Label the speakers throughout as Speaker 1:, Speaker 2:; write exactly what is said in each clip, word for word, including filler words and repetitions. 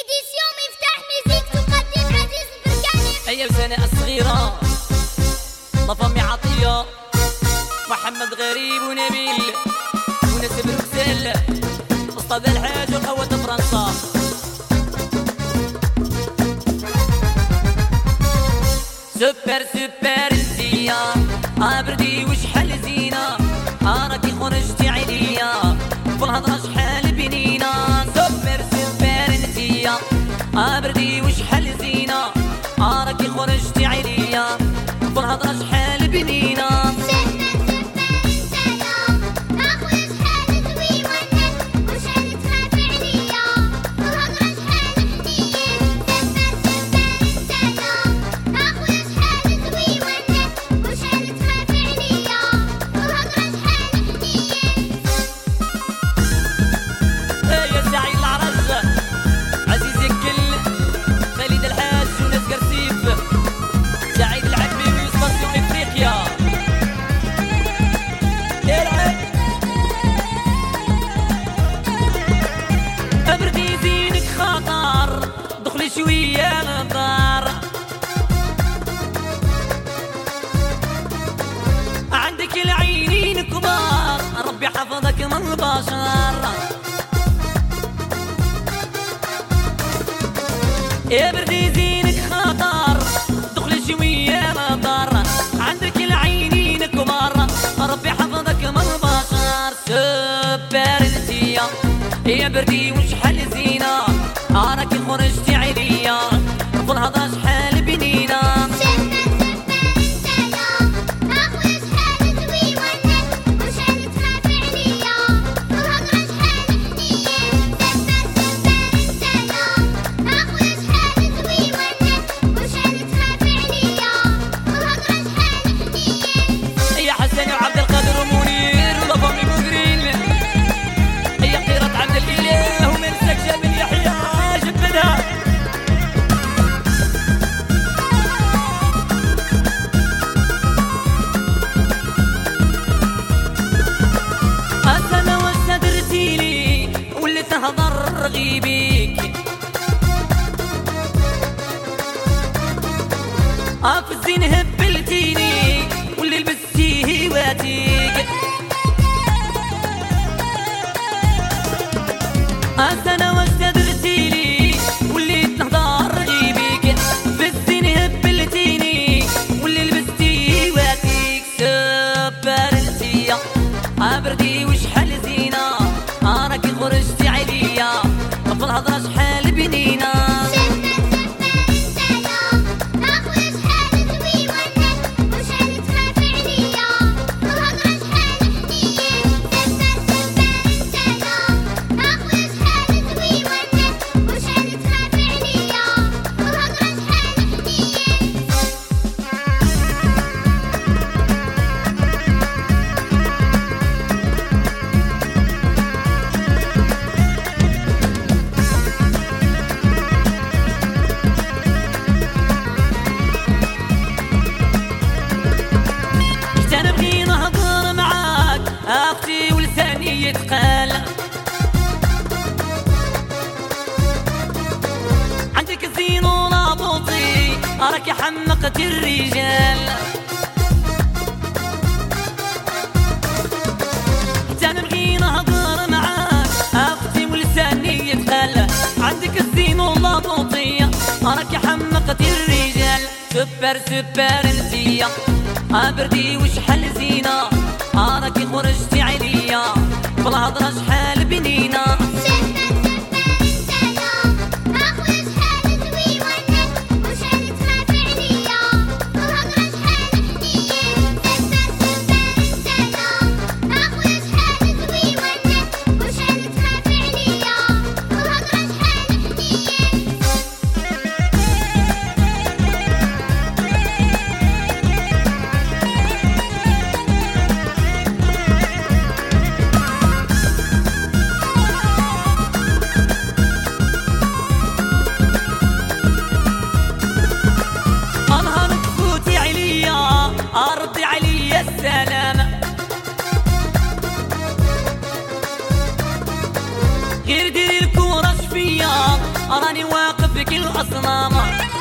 Speaker 1: إيديسيون مفتاح ميوزيك تقدم عزيز البركاني.
Speaker 2: أيام سنة الصغيرة لفامي عطية محمد غريب ونبيل وناس بروكسل أستاذ الحاج وقوة فرنسا. سوبر سوبر انتيا عبردي وشحال زينة راكي خرجتي عليا في الهضرة شحال بنينة. سوبر سوبر انتيا عبردي وشحال زينة راكي خرجتي عليا في الهضرة شحال بنينة. شوية غدار عندك العينين كبار ربي حفظك من البشر. يا بردي زينك خطر دخل شوية غدار عندك العينين كبار ربي حفظك من البشر. سوبر انتيا يا بردي وشحال زينة راكي خرجتي عليا في الهضرة شحال بنينة. يا حسن وعبد القادر ومنير ولفامي مغرين يا قيرة عبد الإله ومنسك جابن يحيى جبدها. أنا وش درتيلي واللي تهضر غيبيك في الزين هبلتيني واللي لبستيه هواتيك. أنا وش درتيلي واللي تهضر غيبيك في الزين هبلتيني واللي لبستيه هواتيك. سوبر انتيا عبردي وشحال زينة راكي خرجتي عليا في الهضرة شحال بنينة. أختي ولساني يتقال عندك الزين ولابوطي راكي حمقتي الرجال. حتى نبغي نهضر معاك أختي ولساني يتقال عندك الزين ولابوطي راكي حمقتي الرجال. سوبر سوبر انتيا عبردي وشحال زينة راكي خرجتي عليا في الهضرة شحال بنينة. راني واقف في كل أصنام.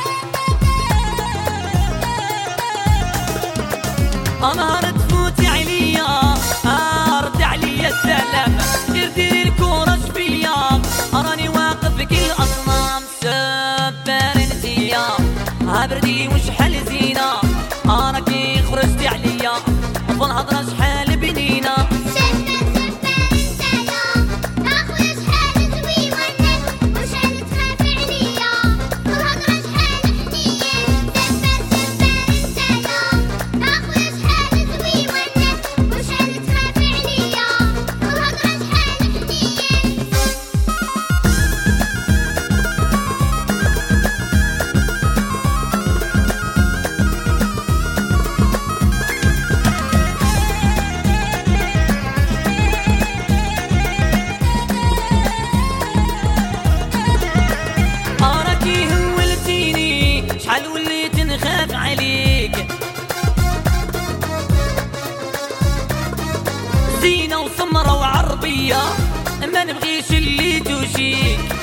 Speaker 2: نهار تفوتي عليا رد عليا السلام، دير ديري الكورة شفيا راني واقف في كل أصنام. سبار انتيا هبردي وشحال زينة راكي خرجتي عليا في الهضرة شحال بنينة. شحال وليت نخاف عليك زينة وسمرة وعربية ما نبغيش اللي توشيك.